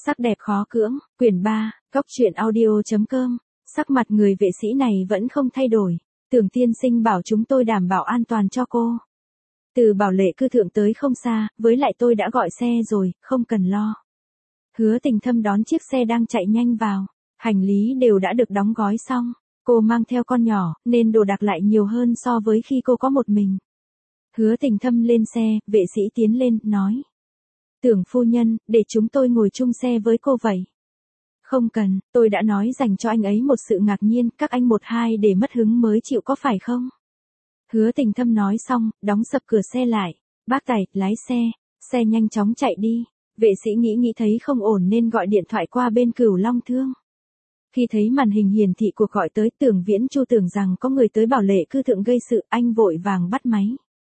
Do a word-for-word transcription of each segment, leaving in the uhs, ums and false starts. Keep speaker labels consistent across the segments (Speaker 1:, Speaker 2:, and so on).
Speaker 1: Sắc đẹp khó cưỡng, quyển ba, góc truyện audio.com, sắc mặt người vệ sĩ này vẫn không thay đổi. Tưởng tiên sinh bảo chúng tôi đảm bảo an toàn cho cô. Từ Bảo Lệ cư thượng tới không xa, với lại tôi đã gọi xe rồi, không cần lo. Hứa Tình Thâm đón chiếc xe đang chạy nhanh vào, hành lý đều đã được đóng gói xong. Cô mang theo con nhỏ, nên đồ đạc lại nhiều hơn so với khi cô có một mình. Hứa Tình Thâm lên xe, vệ sĩ tiến lên, nói. Tưởng phu nhân, để chúng tôi ngồi chung xe với cô vậy. Không cần, tôi đã nói dành cho anh ấy một sự ngạc nhiên, các anh một hai để mất hứng mới chịu có phải không? Hứa Tình Thâm nói xong, đóng sập cửa xe lại. Bác Tài, lái xe, xe nhanh chóng chạy đi. Vệ sĩ nghĩ nghĩ thấy không ổn nên gọi điện thoại qua bên Cửu Long Thương. Khi thấy màn hình hiển thị cuộc gọi tới, Tưởng Viễn Chu tưởng rằng có người tới Bảo Lệ cư thượng gây sự, anh vội vàng bắt máy.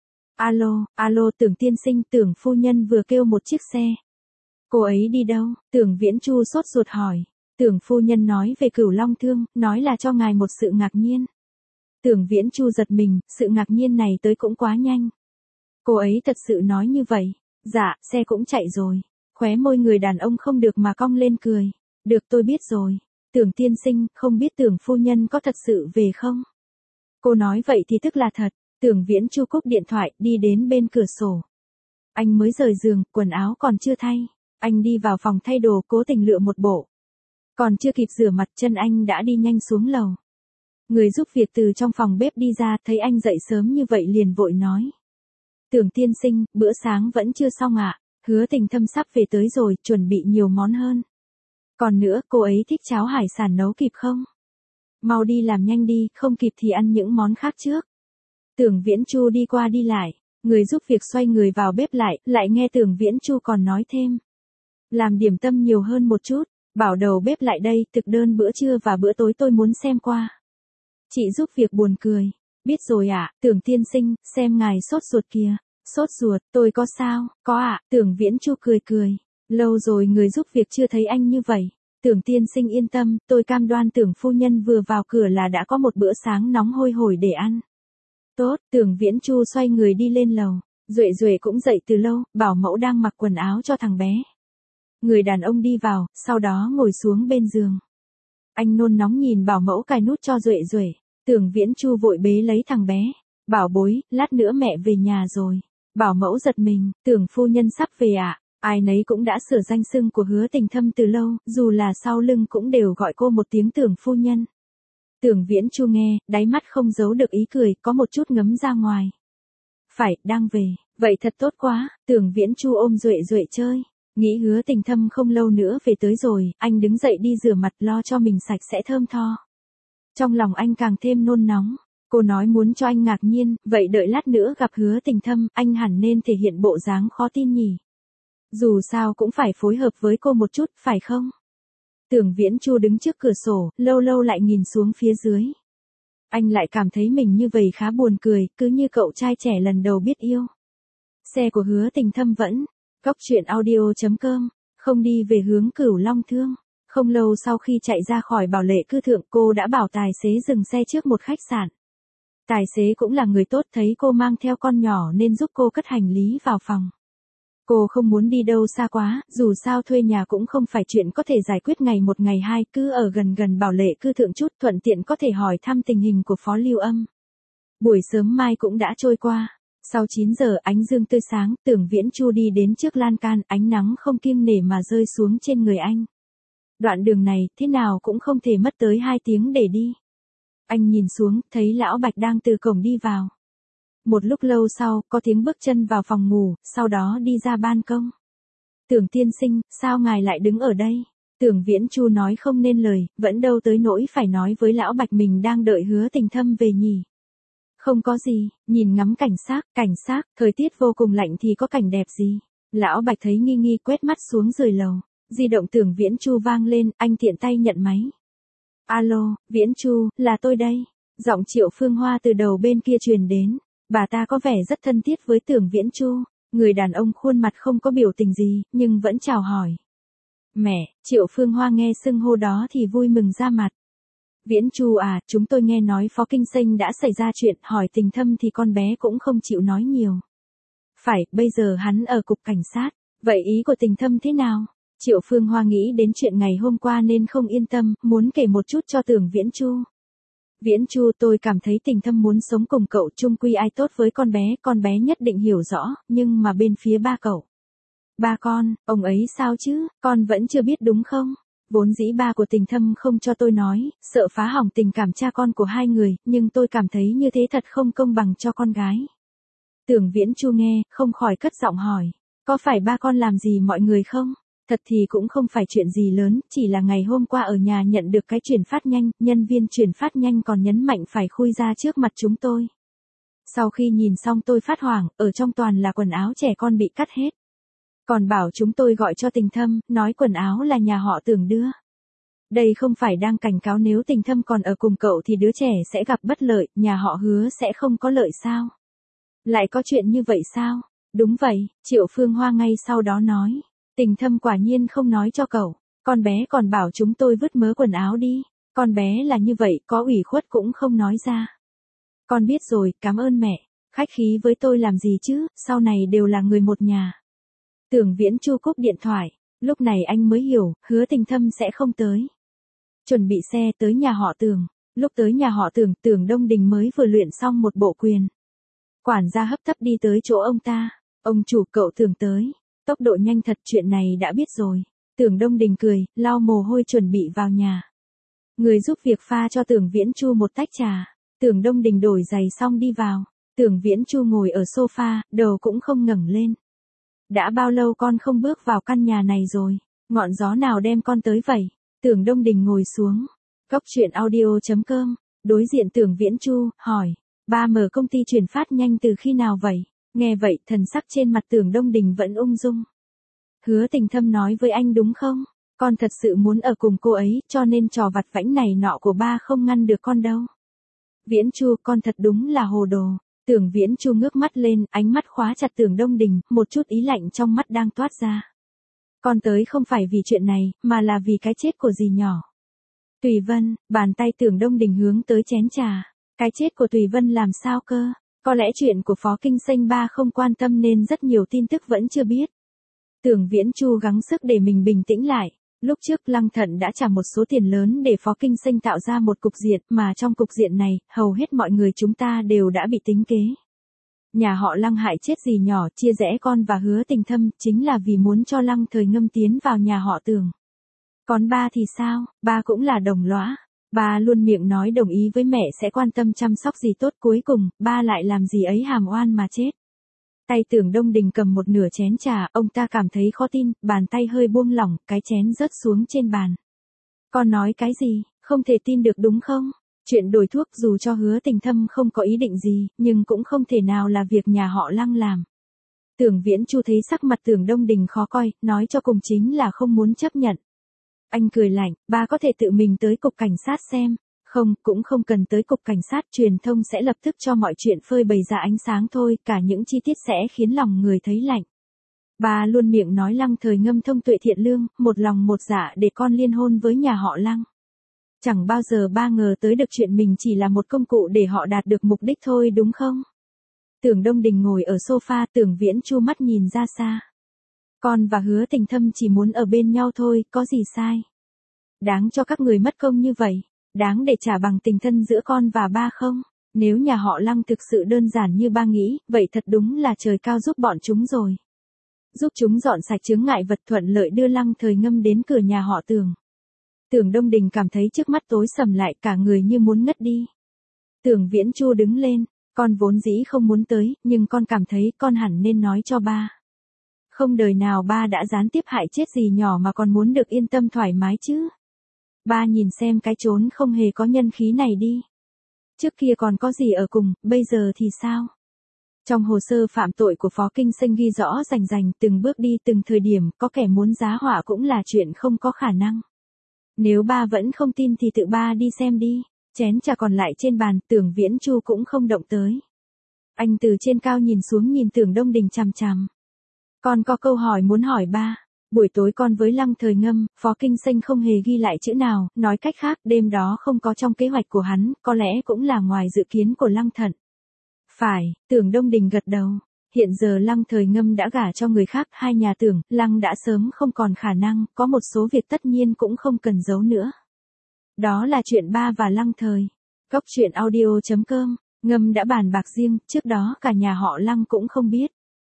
Speaker 1: Alo, alo Tưởng tiên sinh, Tưởng phu nhân vừa kêu một chiếc xe. Cô ấy đi đâu? Tưởng Viễn Chu sốt ruột hỏi. Tưởng phu nhân nói về Cửu Long Thương, nói là cho ngài một sự ngạc nhiên. Tưởng Viễn Chu giật mình, sự ngạc nhiên này tới cũng quá nhanh. Cô ấy thật sự nói như vậy. Dạ, xe cũng chạy rồi. Khóe môi người đàn ông không được mà cong lên cười. Được, tôi biết rồi. Tưởng tiên sinh, không biết Tưởng phu nhân có thật sự về không? Cô nói vậy thì tức là thật. Tưởng Viễn Chu cúp điện thoại, đi đến bên cửa sổ. Anh mới rời giường, quần áo còn chưa thay. Anh đi vào phòng thay đồ, cố tình lựa một bộ. Còn chưa kịp rửa mặt, chân anh đã đi nhanh xuống lầu. Người giúp việc từ trong phòng bếp đi ra, thấy anh dậy sớm như vậy liền vội nói. Tưởng tiên sinh, bữa sáng vẫn chưa xong ạ. Hứa Tình Thâm sắp về tới rồi, chuẩn bị nhiều món hơn. Còn nữa, cô ấy thích cháo hải sản, nấu kịp không? Mau đi làm nhanh đi, không kịp thì ăn những món khác trước. Tưởng Viễn Chu đi qua đi lại, người giúp việc xoay người vào bếp lại, lại nghe Tưởng Viễn Chu còn nói thêm. Làm điểm tâm nhiều hơn một chút, bảo đầu bếp lại đây, thực đơn bữa trưa và bữa tối tôi muốn xem qua. Chị giúp việc buồn cười. Biết rồi ạ, à, Tưởng tiên sinh, xem ngài sốt ruột kìa. Sốt ruột, tôi có sao? Có ạ, à, Tưởng Viễn Chu cười cười. Lâu rồi người giúp việc chưa thấy anh như vậy. Tưởng tiên sinh yên tâm, tôi cam đoan Tưởng phu nhân vừa vào cửa là đã có một bữa sáng nóng hôi hổi để ăn. Tốt, Tưởng Viễn Chu xoay người đi lên lầu. Duệ Duệ cũng dậy từ lâu, bảo mẫu đang mặc quần áo cho thằng bé. Người đàn ông đi vào, sau đó ngồi xuống bên giường. Anh nôn nóng nhìn bảo mẫu cài nút cho Duệ Duệ. Tưởng Viễn Chu vội bế lấy thằng bé. Bảo bối, lát nữa mẹ về nhà rồi. Bảo mẫu giật mình, Tưởng phu nhân sắp về ạ. À? Ai nấy cũng đã sửa danh xưng của Hứa Tình Thâm từ lâu, dù là sau lưng cũng đều gọi cô một tiếng Tưởng phu nhân. Tưởng Viễn Chu nghe, đáy mắt không giấu được ý cười, có một chút ngấm ra ngoài. Phải, đang về, vậy thật tốt quá. Tưởng Viễn Chu ôm Duệ Duệ chơi. Nghĩ Hứa Tình Thâm không lâu nữa về tới rồi, anh đứng dậy đi rửa mặt lo cho mình sạch sẽ thơm tho. Trong lòng anh càng thêm nôn nóng. Cô nói muốn cho anh ngạc nhiên, vậy đợi lát nữa gặp Hứa Tình Thâm, anh hẳn nên thể hiện bộ dáng khó tin nhỉ. Dù sao cũng phải phối hợp với cô một chút, phải không? Tưởng Viễn Chu đứng trước cửa sổ, lâu lâu lại nhìn xuống phía dưới. Anh lại cảm thấy mình như vậy khá buồn cười, cứ như cậu trai trẻ lần đầu biết yêu. Xe của Hứa Tình Thâm vẫn, góc truyện audio.com, không đi về hướng Cửu Long Thương. Không lâu sau khi chạy ra khỏi Bảo Lệ cư thượng, cô đã bảo tài xế dừng xe trước một khách sạn. Tài xế cũng là người tốt, thấy cô mang theo con nhỏ nên giúp cô cất hành lý vào phòng. Cô không muốn đi đâu xa quá, dù sao thuê nhà cũng không phải chuyện có thể giải quyết ngày một ngày hai, cứ ở gần gần Bảo Lệ cư thượng chút, thuận tiện có thể hỏi thăm tình hình của Phó Lưu Âm. Buổi sớm mai cũng đã trôi qua. Sau chín giờ ánh dương tươi sáng, Tưởng Viễn Chu đi đến trước lan can, ánh nắng không kiêng nể mà rơi xuống trên người anh. Đoạn đường này, thế nào cũng không thể mất tới hai tiếng để đi. Anh nhìn xuống, thấy Lão Bạch đang từ cổng đi vào. Một lúc lâu sau, có tiếng bước chân vào phòng ngủ, sau đó đi ra ban công. Tưởng tiên sinh, sao ngài lại đứng ở đây? Tưởng Viễn Chu nói không nên lời, vẫn đâu tới nỗi phải nói với Lão Bạch mình đang đợi Hứa Tình Thâm về nhỉ. Không có gì, nhìn ngắm cảnh sắc, cảnh sắc, thời tiết vô cùng lạnh thì có cảnh đẹp gì. Lão Bạch thấy nghi nghi quét mắt xuống dưới lầu. Di động Tưởng Viễn Chu vang lên, anh tiện tay nhận máy. Alo, Viễn Chu, là tôi đây. Giọng Triệu Phương Hoa từ đầu bên kia truyền đến. Bà ta có vẻ rất thân thiết với Tưởng Viễn Chu. Người đàn ông khuôn mặt không có biểu tình gì, nhưng vẫn chào hỏi. Mẹ, Triệu Phương Hoa nghe xưng hô đó thì vui mừng ra mặt. Viễn Chu à, chúng tôi nghe nói Phó Kinh Sinh đã xảy ra chuyện, hỏi Tình Thâm thì con bé cũng không chịu nói nhiều. Phải, bây giờ hắn ở cục cảnh sát. Vậy ý của Tình Thâm thế nào? Triệu Phương Hoa nghĩ đến chuyện ngày hôm qua nên không yên tâm, muốn kể một chút cho Tưởng Viễn Chu. Viễn Chu, tôi cảm thấy Tình Thâm muốn sống cùng cậu, chung quy ai tốt với con bé, con bé nhất định hiểu rõ, nhưng mà bên phía ba cậu. Ba con, ông ấy sao chứ, con vẫn chưa biết đúng không? Vốn dĩ ba của Tình Thâm không cho tôi nói, sợ phá hỏng tình cảm cha con của hai người, nhưng tôi cảm thấy như thế thật không công bằng cho con gái. Tưởng Viễn Chu nghe, không khỏi cất giọng hỏi, có phải ba con làm gì mọi người không? Thật thì cũng không phải chuyện gì lớn, chỉ là ngày hôm qua ở nhà nhận được cái chuyển phát nhanh, nhân viên chuyển phát nhanh còn nhấn mạnh phải khui ra trước mặt chúng tôi. Sau khi nhìn xong tôi phát hoảng, ở trong toàn là quần áo trẻ con bị cắt hết. Còn bảo chúng tôi gọi cho Tình Thâm, nói quần áo là nhà họ Tưởng đưa. Đây không phải đang cảnh cáo nếu Tình Thâm còn ở cùng cậu thì đứa trẻ sẽ gặp bất lợi, nhà họ Hứa sẽ không có lợi sao? Lại có chuyện như vậy sao? Đúng vậy, Triệu Phương Hoa ngay sau đó nói. Tình Thâm quả nhiên không nói cho cậu, con bé còn bảo chúng tôi vứt mớ quần áo đi, con bé là như vậy, có ủy khuất cũng không nói ra. Con biết rồi, cảm ơn mẹ, khách khí với tôi làm gì chứ, sau này đều là người một nhà. Tưởng Viễn Chu cúp điện thoại, lúc này anh mới hiểu, Hứa Tình Thâm sẽ không tới. Chuẩn bị xe tới nhà họ Tưởng, lúc tới nhà họ Tưởng, Tưởng Đông Đình mới vừa luyện xong một bộ quyền. Quản gia hấp tấp đi tới chỗ ông ta, ông chủ, cậu Tưởng tới. Tốc độ nhanh thật, chuyện này đã biết rồi. Tưởng Đông Đình cười, lau mồ hôi chuẩn bị vào nhà. Người giúp việc pha cho Tưởng Viễn Chu một tách trà. Tưởng Đông Đình đổi giày xong đi vào. Tưởng Viễn Chu ngồi ở sofa, đầu cũng không ngẩng lên. Đã bao lâu con không bước vào căn nhà này rồi? Ngọn gió nào đem con tới vậy? Tưởng Đông Đình ngồi xuống. Góc truyện audio chấm com. Đối diện Tưởng Viễn Chu, hỏi. Ba mở công ty chuyển phát nhanh từ khi nào vậy? Nghe vậy, thần sắc trên mặt Tưởng Đông Đình vẫn ung dung. Hứa Tình Thâm nói với anh đúng không? Con thật sự muốn ở cùng cô ấy, cho nên trò vặt vãnh này nọ của ba không ngăn được con đâu. Viễn Chu, con thật đúng là hồ đồ. Tưởng Viễn Chu ngước mắt lên, ánh mắt khóa chặt Tưởng Đông Đình, một chút ý lạnh trong mắt đang toát ra. Con tới không phải vì chuyện này, mà là vì cái chết của dì nhỏ. Tùy Vân, bàn tay Tưởng Đông Đình hướng tới chén trà. Cái chết của Tùy Vân làm sao cơ? Có lẽ chuyện của Phó Kinh Xanh ba không quan tâm nên rất nhiều tin tức vẫn chưa biết. Tưởng Viễn Chu gắng sức để mình bình tĩnh lại. Lúc trước Lăng Thận đã trả một số tiền lớn để Phó Kinh Xanh tạo ra một cục diện, mà trong cục diện này, hầu hết mọi người chúng ta đều đã bị tính kế. Nhà họ Lăng hại chết dì nhỏ, chia rẽ con và Hứa Tình Thâm, chính là vì muốn cho Lăng Thời Ngâm tiến vào nhà họ Tưởng. Còn ba thì sao? Ba cũng là đồng lõa. Ba luôn miệng nói đồng ý với mẹ sẽ quan tâm chăm sóc gì tốt, cuối cùng, ba lại làm gì ấy hàm oan mà chết. Tay Tưởng Đông Đình cầm một nửa chén trà, ông ta cảm thấy khó tin, bàn tay hơi buông lỏng, cái chén rớt xuống trên bàn. Con nói cái gì, không thể tin được đúng không? Chuyện đổi thuốc dù cho Hứa Tình Thâm không có ý định gì, nhưng cũng không thể nào là việc nhà họ Lăng làm. Tưởng Viễn Chu thấy sắc mặt Tưởng Đông Đình khó coi, nói cho cùng chính là không muốn chấp nhận. Anh cười lạnh, ba có thể tự mình tới cục cảnh sát xem. Không, cũng không cần tới cục cảnh sát, truyền thông sẽ lập tức cho mọi chuyện phơi bày ra ánh sáng thôi, cả những chi tiết sẽ khiến lòng người thấy lạnh. Ba luôn miệng nói Lăng Thời Ngâm thông tuệ thiện lương, một lòng một dạ để con liên hôn với nhà họ Lăng. Chẳng bao giờ ba ngờ tới được chuyện mình chỉ là một công cụ để họ đạt được mục đích thôi đúng không? Tưởng Đông Đình ngồi ở sofa, Tưởng Viễn Chu mắt nhìn ra xa. Con và Hứa Tình Thâm chỉ muốn ở bên nhau thôi, có gì sai? Đáng cho các người mất công như vậy, đáng để trả bằng tình thân giữa con và ba không? Nếu nhà họ Lăng thực sự đơn giản như ba nghĩ, vậy thật đúng là trời cao giúp bọn chúng rồi. Giúp chúng dọn sạch chướng ngại vật, thuận lợi đưa Lăng Thời Ngâm đến cửa nhà họ Tưởng. Tưởng Đông Đình cảm thấy trước mắt tối sầm lại, cả người như muốn ngất đi. Tưởng Viễn Chu đứng lên, con vốn dĩ không muốn tới, nhưng con cảm thấy con hẳn nên nói cho ba. Không đời nào ba đã gián tiếp hại chết dì nhỏ mà còn muốn được yên tâm thoải mái chứ. Ba nhìn xem cái chốn không hề có nhân khí này đi. Trước kia còn có gì ở cùng, bây giờ thì sao? Trong hồ sơ phạm tội của Phó Kinh Xanh ghi rõ rành rành, từng bước đi từng thời điểm, có kẻ muốn giá họa cũng là chuyện không có khả năng. Nếu ba vẫn không tin thì tự ba đi xem đi. Chén trà còn lại trên bàn, Tưởng Viễn Chu cũng không động tới. Anh từ trên cao nhìn xuống nhìn Tưởng Đông Đình chằm chằm. Con có câu hỏi muốn hỏi ba. Buổi tối con với Lăng Thời Ngâm, Phó Kinh Xanh không hề ghi lại chữ nào, nói cách khác đêm đó không có trong kế hoạch của hắn, có lẽ cũng là ngoài dự kiến của Lăng Thận. Phải, Tưởng Đông Đình gật đầu. Hiện giờ Lăng Thời Ngâm đã gả cho người khác, hai nhà tưởng, Lăng đã sớm không còn khả năng, có một số việc tất nhiên cũng không cần giấu nữa. Đó là chuyện ba và Lăng Thời. Góc truyện audio.com, Ngâm đã bàn bạc riêng, trước đó cả nhà họ Lăng cũng không biết.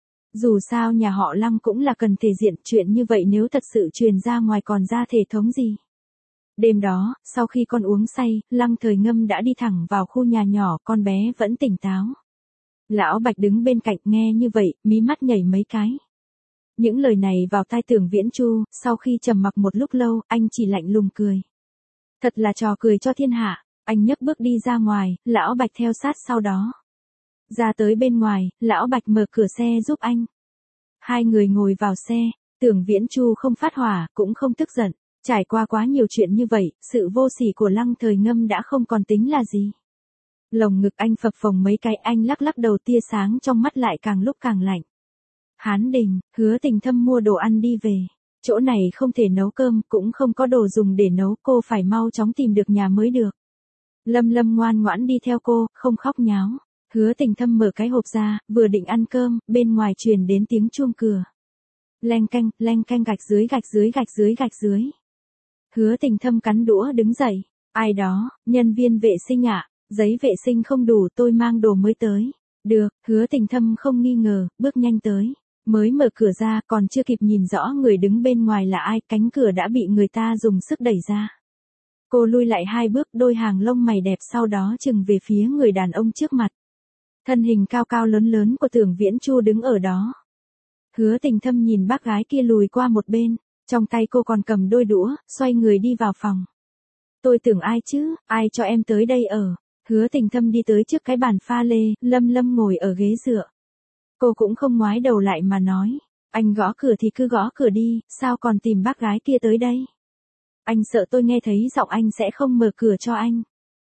Speaker 1: Dù sao nhà họ Lăng cũng là cần thể diện, chuyện như vậy nếu thật sự truyền ra ngoài còn ra thể thống gì. Đêm đó, sau khi con uống say, Lăng Thời Ngâm đã đi thẳng vào khu nhà nhỏ, con bé vẫn tỉnh táo. Lão Bạch đứng bên cạnh nghe như vậy, mí mắt nhảy mấy cái. Những lời này vào tai Tưởng Viễn Chu, sau khi trầm mặc một lúc lâu, anh chỉ lạnh lùng cười. Thật là trò cười cho thiên hạ, anh nhấc bước đi ra ngoài, Lão Bạch theo sát sau đó. Ra tới bên ngoài, Lão Bạch mở cửa xe giúp anh. Hai người ngồi vào xe, Tưởng Viễn Chu không phát hỏa, cũng không tức giận. Trải qua quá nhiều chuyện như vậy, sự vô sỉ của Lăng Thời Ngâm đã không còn tính là gì. Lồng ngực anh phập phồng mấy cái, anh lắc lắc đầu, tia sáng trong mắt lại càng lúc càng lạnh. Hán Đình, Hứa Tình Thâm mua đồ ăn đi về. Chỗ này không thể nấu cơm, cũng không có đồ dùng để nấu, cô phải mau chóng tìm được nhà mới được. Lâm Lâm ngoan ngoãn đi theo cô, không khóc nháo. Hứa Tình Thâm mở cái hộp ra, vừa định ăn cơm, bên ngoài truyền đến tiếng chuông cửa. Leng canh, leng canh, gạch dưới gạch dưới gạch dưới gạch dưới. Hứa Tình Thâm cắn đũa đứng dậy. Ai đó, nhân viên vệ sinh ạ, à, giấy vệ sinh không đủ, tôi mang đồ mới tới. Được, Hứa Tình Thâm không nghi ngờ, bước nhanh tới. Mới mở cửa ra, còn chưa kịp nhìn rõ người đứng bên ngoài là ai, cánh cửa đã bị người ta dùng sức đẩy ra. Cô lui lại hai bước, đôi hàng lông mày đẹp sau đó chừng về phía người đàn ông trước mặt. Thân hình cao cao lớn lớn của Tưởng Viễn Chu đứng ở đó. Hứa Tình Thâm nhìn bác gái kia lùi qua một bên, trong tay cô còn cầm đôi đũa, xoay người đi vào phòng. Tôi tưởng ai chứ, ai cho em tới đây ở. Hứa Tình Thâm đi tới trước cái bàn pha lê, Lâm Lâm ngồi ở ghế dựa. Cô cũng không ngoái đầu lại mà nói, anh gõ cửa thì cứ gõ cửa đi, sao còn tìm bác gái kia tới đây? Anh sợ tôi nghe thấy giọng anh sẽ không mở cửa cho anh.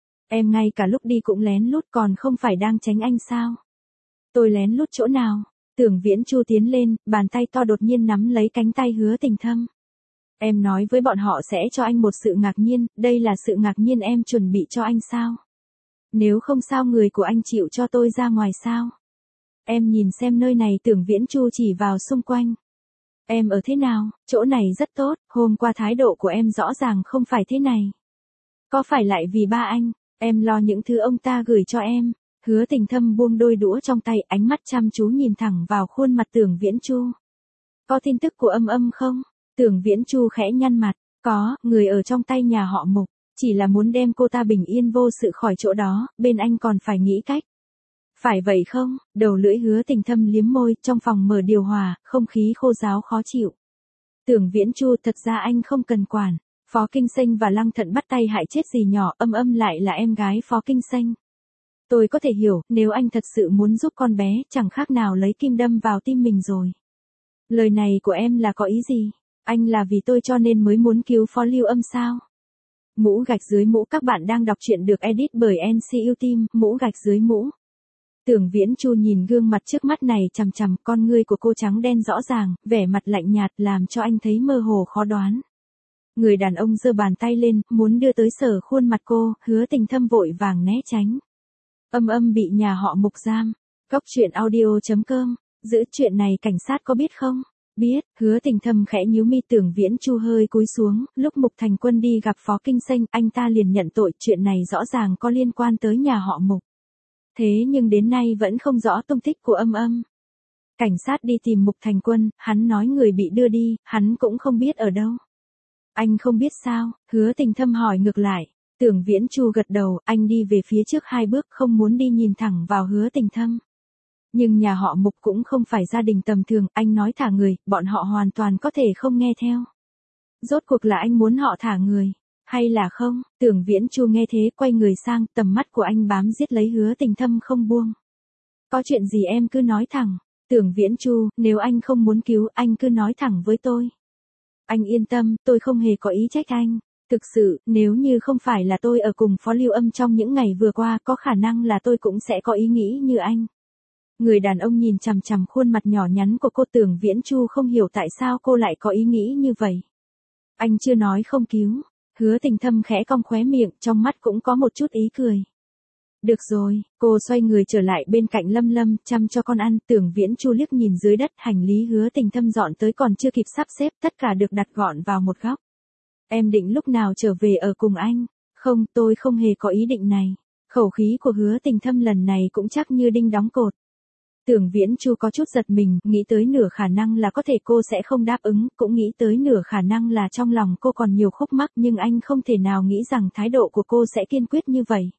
Speaker 1: Em ngay cả lúc đi cũng lén lút, còn không phải đang tránh anh sao? Tôi lén lút chỗ nào? Tưởng Viễn Chu tiến lên, bàn tay to đột nhiên nắm lấy cánh tay Hứa Tình Thâm. Em nói với bọn họ sẽ cho anh một sự ngạc nhiên, đây là sự ngạc nhiên em chuẩn bị cho anh sao? Nếu không sao người của anh chịu cho tôi ra ngoài sao? Em nhìn xem nơi này, Tưởng Viễn Chu chỉ vào xung quanh. Em ở thế nào? Chỗ này rất tốt, hôm qua thái độ của em rõ ràng không phải thế này. Có phải lại vì ba anh, em lo những thứ ông ta gửi cho em? Hứa Tình Thâm buông đôi đũa trong tay, ánh mắt chăm chú nhìn thẳng vào khuôn mặt Tưởng Viễn Chu. Có tin tức của Âm Âm không? Tưởng Viễn Chu khẽ nhăn mặt. Có, người ở trong tay nhà họ Mục, chỉ là muốn đem cô ta bình yên vô sự khỏi chỗ đó, bên anh còn phải nghĩ cách. Phải vậy không? Đầu lưỡi Hứa Tình Thâm liếm môi, trong phòng mở điều hòa, không khí khô ráo khó chịu. Tưởng Viễn Chu, thật ra anh không cần quản. Phó Kinh Xanh và Lăng Thận bắt tay hại chết dì nhỏ, Âm Âm lại là em gái Phó Kinh Xanh. Tôi có thể hiểu, nếu anh thật sự muốn giúp con bé, chẳng khác nào lấy kim đâm vào tim mình rồi. Lời này của em là có ý gì? Anh là vì tôi cho nên mới muốn cứu Phó Lưu Âm sao? Mũ gạch dưới mũ, các bạn đang đọc truyện được edit bởi en xê u Team, mũ gạch dưới mũ. Tưởng Viễn Chu nhìn gương mặt trước mắt này chằm chằm, con ngươi của cô trắng đen rõ ràng, vẻ mặt lạnh nhạt làm cho anh thấy mơ hồ khó đoán. Người đàn ông giơ bàn tay lên, muốn đưa tới sờ khuôn mặt cô, Hứa Tình Thâm vội vàng né tránh. Âm Âm bị nhà họ Mục giam. Góc truyện audio.com, giữ chuyện này cảnh sát có biết không? Biết. Hứa Tình Thâm khẽ nhíu mi. Tưởng Viễn Chu hơi cúi xuống, lúc Mục Thành Quân đi gặp Phó Kinh Xanh, anh ta liền nhận tội, chuyện này rõ ràng có liên quan tới nhà họ Mục. Thế nhưng đến nay vẫn không rõ tung tích của Âm Âm. Cảnh sát đi tìm Mục Thành Quân, hắn nói người bị đưa đi, hắn cũng không biết ở đâu. Anh không biết sao? Hứa Tình Thâm hỏi ngược lại. Tưởng Viễn Chu gật đầu, anh đi về phía trước hai bước, không muốn đi nhìn thẳng vào Hứa Tình Thâm. Nhưng nhà họ Mục cũng không phải gia đình tầm thường, anh nói thả người, bọn họ hoàn toàn có thể không nghe theo. Rốt cuộc là anh muốn họ thả người, hay là không? Tưởng Viễn Chu nghe thế quay người sang, tầm mắt của anh bám giết lấy Hứa Tình Thâm không buông. Có chuyện gì em cứ nói thẳng. Tưởng Viễn Chu, nếu anh không muốn cứu, anh cứ nói thẳng với tôi. Anh yên tâm, tôi không hề có ý trách anh. Thực sự, nếu như không phải là tôi ở cùng Phó Lưu Âm trong những ngày vừa qua, có khả năng là tôi cũng sẽ có ý nghĩ như anh. Người đàn ông nhìn chằm chằm khuôn mặt nhỏ nhắn của cô. Tưởng Viễn Chu không hiểu tại sao cô lại có ý nghĩ như vậy. Anh chưa nói không cứu. Hứa Tình Thâm khẽ cong khóe miệng, trong mắt cũng có một chút ý cười. Được rồi, cô xoay người trở lại bên cạnh Lâm Lâm, chăm cho con ăn. Tưởng Viễn Chu liếc nhìn dưới đất, hành lý Hứa Tình Thâm dọn tới còn chưa kịp sắp xếp, tất cả được đặt gọn vào một góc. Em định lúc nào trở về ở cùng anh? Không, tôi không hề có ý định này. Khẩu khí của Hứa Tình Thâm lần này cũng chắc như đinh đóng cột. Tưởng Viễn Chu có chút giật mình, nghĩ tới nửa khả năng là có thể cô sẽ không đáp ứng, cũng nghĩ tới nửa khả năng là trong lòng cô còn nhiều khúc mắc, nhưng anh không thể nào nghĩ rằng thái độ của cô sẽ kiên quyết như vậy.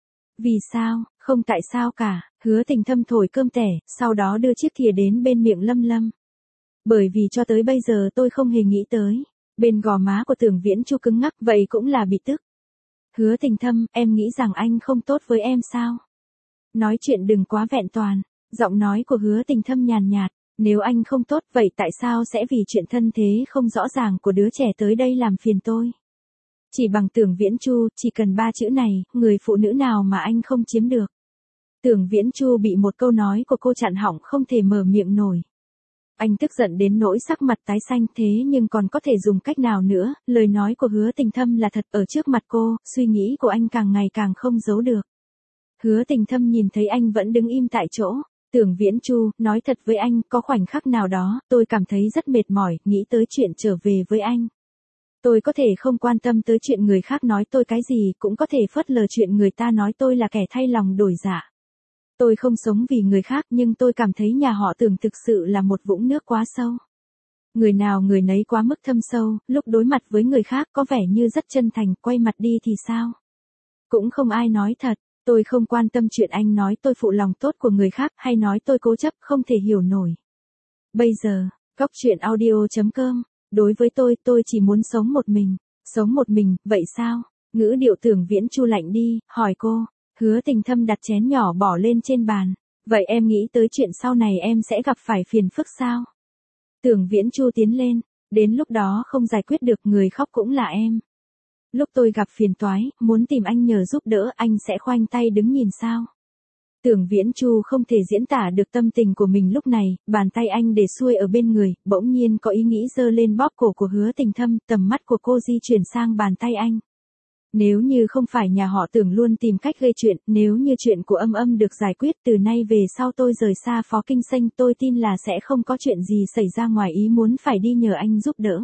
Speaker 1: Vì sao? Không tại sao cả. Hứa Tình Thâm thổi cơm tẻ, sau đó đưa chiếc thìa đến bên miệng Lâm Lâm. Bởi vì cho tới bây giờ tôi không hề nghĩ tới. Bên gò má của Tưởng Viễn Chu cứng ngắc, vậy cũng là bị tức. Hứa Tình Thâm, em nghĩ rằng anh không tốt với em sao? Nói chuyện đừng quá vẹn toàn. Giọng nói của Hứa Tình Thâm nhàn nhạt, nếu anh không tốt vậy tại sao sẽ vì chuyện thân thế không rõ ràng của đứa trẻ tới đây làm phiền tôi? Chỉ bằng Tưởng Viễn Chu, chỉ cần ba chữ này, người phụ nữ nào mà anh không chiếm được. Tưởng Viễn Chu bị một câu nói của cô chặn họng không thể mở miệng nổi. Anh tức giận đến nỗi sắc mặt tái xanh, thế nhưng còn có thể dùng cách nào nữa, lời nói của Hứa Tình Thâm là thật. Ở trước mặt cô, suy nghĩ của anh càng ngày càng không giấu được. Hứa Tình Thâm nhìn thấy anh vẫn đứng im tại chỗ. Tưởng Viễn Chu, nói thật với anh, có khoảnh khắc nào đó, tôi cảm thấy rất mệt mỏi, nghĩ tới chuyện trở về với anh. Tôi có thể không quan tâm tới chuyện người khác nói tôi cái gì, cũng có thể phớt lờ chuyện người ta nói tôi là kẻ thay lòng đổi dạ. Tôi không sống vì người khác, nhưng tôi cảm thấy nhà họ Tưởng thực sự là một vũng nước quá sâu. Người nào người nấy quá mức thâm sâu, lúc đối mặt với người khác có vẻ như rất chân thành, quay mặt đi thì sao? Cũng không ai nói thật. Tôi không quan tâm chuyện anh nói tôi phụ lòng tốt của người khác, hay nói tôi cố chấp, không thể hiểu nổi. Bây giờ, Góc Chuyện Audio chấm com, đối với tôi, tôi chỉ muốn sống một mình. Sống một mình, vậy sao? Ngữ điệu Tưởng Viễn Chu lạnh đi, hỏi cô. Hứa Tình Thâm đặt chén nhỏ bỏ lên trên bàn. Vậy em nghĩ tới chuyện sau này em sẽ gặp phải phiền phức sao? Tưởng Viễn Chu tiến lên. Đến lúc đó không giải quyết được, người khóc cũng là em. Lúc tôi gặp phiền toái, muốn tìm anh nhờ giúp đỡ, anh sẽ khoanh tay đứng nhìn sao? Tưởng Viễn Chu không thể diễn tả được tâm tình của mình lúc này, bàn tay anh để xuôi ở bên người, bỗng nhiên có ý nghĩ giơ lên bóp cổ của Hứa Tình Thâm, tầm mắt của cô di chuyển sang bàn tay anh. Nếu như không phải nhà họ Tưởng luôn tìm cách gây chuyện, nếu như chuyện của Âm Âm được giải quyết, từ nay về sau tôi rời xa Phó Kinh Xanh, tôi tin là sẽ không có chuyện gì xảy ra ngoài ý muốn phải đi nhờ anh giúp đỡ.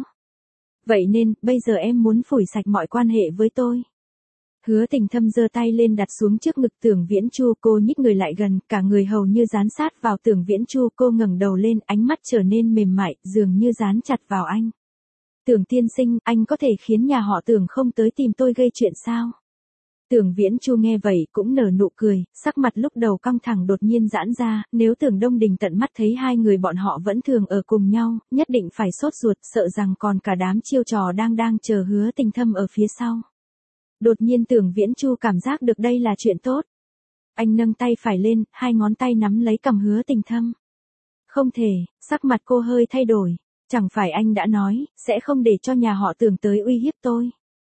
Speaker 1: Vậy nên, bây giờ em muốn phủi sạch mọi quan hệ với tôi. Hứa Tình Thâm giơ tay lên đặt xuống trước ngực Tưởng Viễn Chu, cô nhích người lại gần, cả người hầu như dán sát vào Tưởng Viễn Chu, cô ngẩng đầu lên, ánh mắt trở nên mềm mại, dường như dán chặt vào anh. Tưởng tiên sinh, anh có thể khiến nhà họ Tưởng không tới tìm tôi gây chuyện sao? Tưởng Viễn Chu nghe vậy cũng nở nụ cười, sắc mặt lúc đầu căng thẳng đột nhiên giãn ra, nếu Tưởng Đông Đình tận mắt thấy hai người bọn họ vẫn thường ở cùng nhau, nhất định phải sốt ruột, sợ rằng còn cả đám chiêu trò đang đang chờ Hứa Tình Thâm ở phía sau. Đột nhiên Tưởng Viễn Chu cảm giác được đây là chuyện tốt. Anh nâng tay phải lên, hai ngón tay nắm lấy cằm Hứa Tình Thâm. Không thể, sắc mặt cô hơi thay đổi, chẳng phải anh đã nói, sẽ không để cho nhà họ Tưởng tới uy hiếp tôi.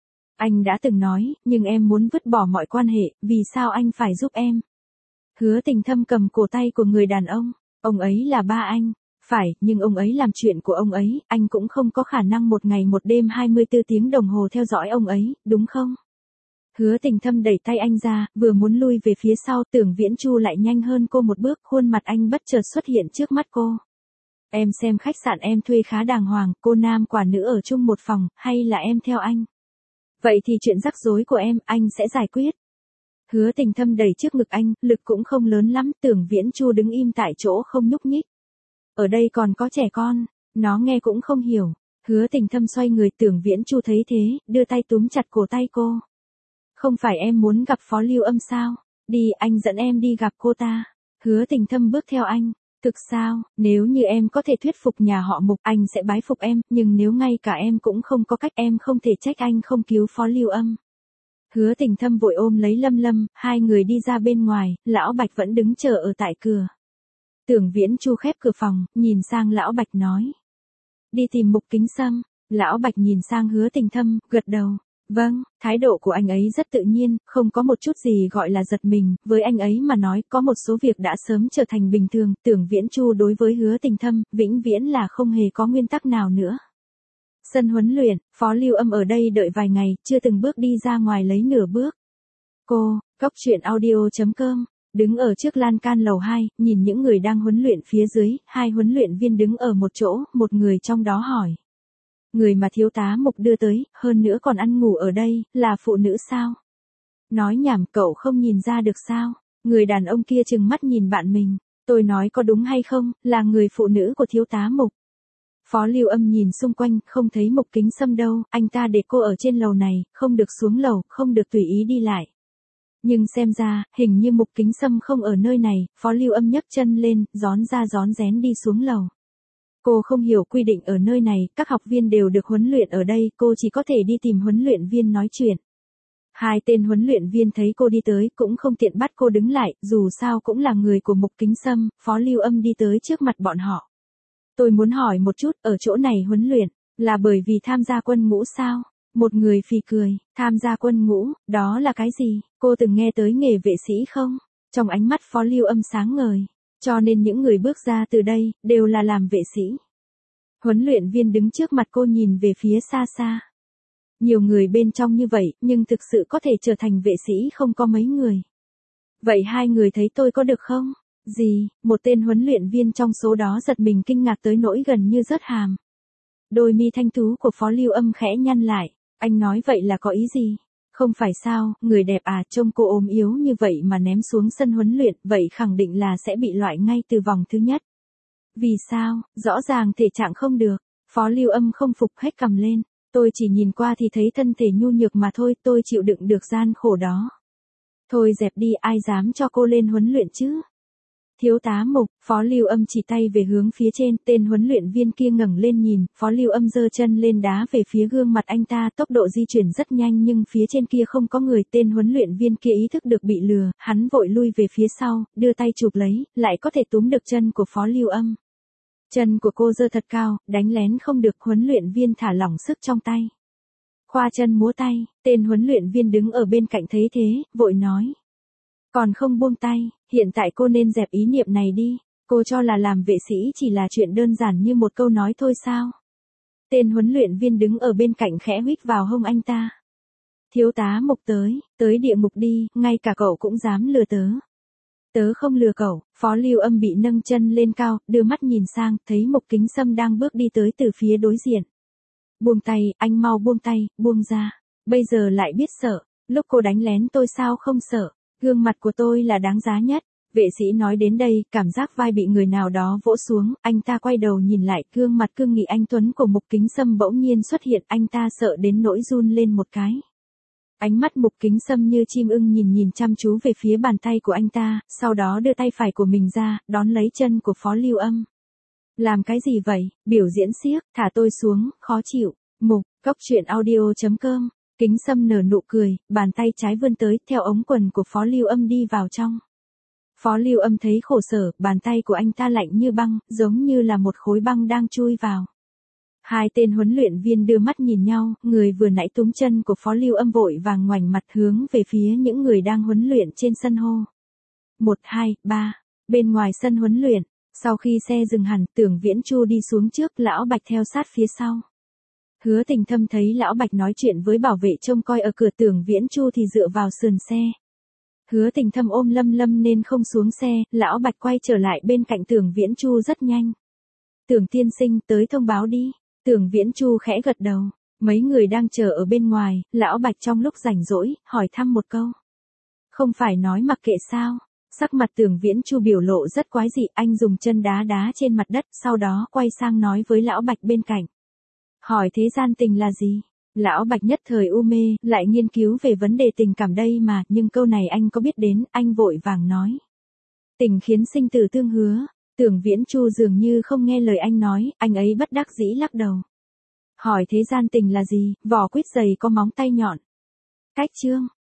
Speaker 1: Anh đã từng nói, nhưng em muốn vứt bỏ mọi quan hệ, vì sao anh phải giúp em? Hứa Tình Thâm cầm cổ tay của người đàn ông, ông ấy là ba anh, phải, nhưng ông ấy làm chuyện của ông ấy, anh cũng không có khả năng một ngày một đêm hai mươi tư tiếng đồng hồ theo dõi ông ấy, đúng không? Hứa Tình Thâm đẩy tay anh ra, vừa muốn lui về phía sau, Tưởng Viễn Chu lại nhanh hơn cô một bước, khuôn mặt anh bất chợt xuất hiện trước mắt cô. Em xem khách sạn em thuê khá đàng hoàng, cô nam quả nữ ở chung một phòng, hay là em theo anh? Vậy thì chuyện rắc rối của em, anh sẽ giải quyết. Hứa Tình Thâm đẩy trước ngực anh, lực cũng không lớn lắm, Tưởng Viễn Chu đứng im tại chỗ không nhúc nhích. Ở đây còn có trẻ con, nó nghe cũng không hiểu. Hứa Tình Thâm xoay người, Tưởng Viễn Chu thấy thế, đưa tay túm chặt cổ tay cô. Không phải em muốn gặp Phó Lưu Âm sao? Đi, anh dẫn em đi gặp cô ta. Hứa Tình Thâm bước theo anh. Thực sao, nếu như em có thể thuyết phục nhà họ Mục, anh sẽ bái phục em, nhưng nếu ngay cả em cũng không có cách, em không thể trách anh không cứu Phó Lưu Âm. Hứa Tình Thâm vội ôm lấy Lâm Lâm, hai người đi ra bên ngoài, Lão Bạch vẫn đứng chờ ở tại cửa. Tưởng Viễn Chu khép cửa phòng, nhìn sang Lão Bạch nói. Đi tìm Mục Kính Sâm. Lão Bạch nhìn sang Hứa Tình Thâm, gật đầu. Vâng, thái độ của anh ấy rất tự nhiên, không có một chút gì gọi là giật mình, với anh ấy mà nói, có một số việc đã sớm trở thành bình thường, Tưởng Viễn Chu đối với Hứa Tình Thâm, vĩnh viễn là không hề có nguyên tắc nào nữa. Sân huấn luyện, Phó Lưu Âm ở đây đợi vài ngày, chưa từng bước đi ra ngoài lấy nửa bước. Cô, Cóc truyện audio chấm com, đứng ở trước lan can lầu hai, nhìn những người đang huấn luyện phía dưới, hai huấn luyện viên đứng ở một chỗ, một người trong đó hỏi. Người mà thiếu tá Mục đưa tới, hơn nữa còn ăn ngủ ở đây, là phụ nữ sao? Nói nhảm, cậu không nhìn ra được sao? Người đàn ông kia trừng mắt nhìn bạn mình. Tôi nói có đúng hay không, là người phụ nữ của thiếu tá Mục. Phó Lưu Âm nhìn xung quanh, không thấy Mục Kính Sâm đâu, anh ta để cô ở trên lầu này, không được xuống lầu, không được tùy ý đi lại. Nhưng xem ra, hình như Mục Kính Sâm không ở nơi này, Phó Lưu Âm nhấc chân lên, rón ra rón rén đi xuống lầu. Cô không hiểu quy định ở nơi này, các học viên đều được huấn luyện ở đây, cô chỉ có thể đi tìm huấn luyện viên nói chuyện. Hai tên huấn luyện viên thấy cô đi tới, cũng không tiện bắt cô đứng lại, dù sao cũng là người của Mục Kính Sâm, Phó Lưu Âm đi tới trước mặt bọn họ. Tôi muốn hỏi một chút, ở chỗ này huấn luyện, là bởi vì tham gia quân ngũ sao? Một người phì cười, tham gia quân ngũ, đó là cái gì? Cô từng nghe tới nghề vệ sĩ không? Trong ánh mắt Phó Lưu Âm sáng ngời, cho nên những người bước ra từ đây, đều là làm vệ sĩ. Huấn luyện viên đứng trước mặt cô nhìn về phía xa xa. Nhiều người bên trong như vậy, nhưng thực sự có thể trở thành vệ sĩ không có mấy người. Vậy hai người thấy tôi có được không? Gì? Một tên huấn luyện viên trong số đó giật mình kinh ngạc tới nỗi gần như rớt hàm. Đôi mi thanh tú của Phó Lưu Âm khẽ nhăn lại. Anh nói vậy là có ý gì? Không phải sao, người đẹp à, trông cô ốm yếu như vậy mà ném xuống sân huấn luyện, vậy khẳng định là sẽ bị loại ngay từ vòng thứ nhất. Vì sao? Rõ ràng thể trạng không được. Phó Lưu Âm không phục, hết cằm lên. Tôi chỉ nhìn qua thì thấy thân thể nhu nhược mà thôi, tôi chịu đựng được gian khổ đó. Thôi dẹp đi, ai dám cho cô lên huấn luyện chứ? Thiếu tá Mục, Phó Lưu Âm chỉ tay về hướng phía trên, tên huấn luyện viên kia ngẩng lên nhìn, Phó Lưu Âm giơ chân lên đá về phía gương mặt anh ta, tốc độ di chuyển rất nhanh nhưng phía trên kia không có người, tên huấn luyện viên kia ý thức được bị lừa, hắn vội lui về phía sau, đưa tay chụp lấy, lại có thể túm được chân của Phó Lưu Âm. Chân của cô giơ thật cao, đánh lén không được, huấn luyện viên thả lỏng sức trong tay. Khoa chân múa tay, tên huấn luyện viên đứng ở bên cạnh thấy thế, vội nói. Còn không buông tay, hiện tại cô nên dẹp ý niệm này đi, cô cho là làm vệ sĩ chỉ là chuyện đơn giản như một câu nói thôi sao? Tên huấn luyện viên đứng ở bên cạnh khẽ huých vào hông anh ta. Thiếu tá Mục tới, tới địa ngục đi, ngay cả cậu cũng dám lừa tớ. Tớ không lừa cậu, Phó Lưu Âm bị nâng chân lên cao, đưa mắt nhìn sang, thấy Mục Kính Sâm đang bước đi tới từ phía đối diện. Buông tay, anh mau buông tay, buông ra, bây giờ lại biết sợ, lúc cô đánh lén tôi sao không sợ, gương mặt của tôi là đáng giá nhất. Vệ sĩ nói đến đây, cảm giác vai bị người nào đó vỗ xuống, anh ta quay đầu nhìn lại, gương mặt cương nghị anh tuấn của Mục Kính Sâm bỗng nhiên xuất hiện, anh ta sợ đến nỗi run lên một cái. Ánh mắt Mục Kính Sâm như chim ưng nhìn nhìn chăm chú về phía bàn tay của anh ta, sau đó đưa tay phải của mình ra, đón lấy chân của Phó Lưu Âm. Làm cái gì vậy? Biểu diễn xiếc, thả tôi xuống, khó chịu. Mục, Cóc truyện audio chấm com. Kính Sâm nở nụ cười, bàn tay trái vươn tới, theo ống quần của Phó Lưu Âm đi vào trong. Phó Lưu Âm thấy khổ sở, bàn tay của anh ta lạnh như băng, giống như là một khối băng đang chui vào. Hai tên huấn luyện viên đưa mắt nhìn nhau, người vừa nãy túm chân của Phó Lưu Âm vội vàng ngoảnh mặt hướng về phía những người đang huấn luyện trên sân hô. Một, hai, ba, bên ngoài sân huấn luyện, sau khi xe dừng hẳn, Tưởng Viễn Chu đi xuống trước, Lão Bạch theo sát phía sau. Hứa Tình Thâm thấy Lão Bạch nói chuyện với bảo vệ trông coi ở cửa, Tưởng Viễn Chu thì dựa vào sườn xe. Hứa Tình Thâm ôm Lâm Lâm nên không xuống xe, Lão Bạch quay trở lại bên cạnh Tưởng Viễn Chu rất nhanh. Tưởng tiên sinh, tới thông báo đi. Tưởng Viễn Chu khẽ gật đầu, mấy người đang chờ ở bên ngoài, Lão Bạch trong lúc rảnh rỗi, hỏi thăm một câu. Không phải nói mặc kệ sao? Sắc mặt Tưởng Viễn Chu biểu lộ rất quái dị, anh dùng chân đá đá trên mặt đất, sau đó quay sang nói với Lão Bạch bên cạnh. Hỏi thế gian tình là gì? Lão Bạch nhất thời u mê, lại nghiên cứu về vấn đề tình cảm đây mà, nhưng câu này anh có biết đến, anh vội vàng nói. Tình khiến sinh tử tương hứa. Tưởng Viễn Chu dường như không nghe lời anh nói, anh ấy bất đắc dĩ lắc đầu. Hỏi thế gian tình là gì? Vỏ quýt dày có móng tay nhọn. Cách chương.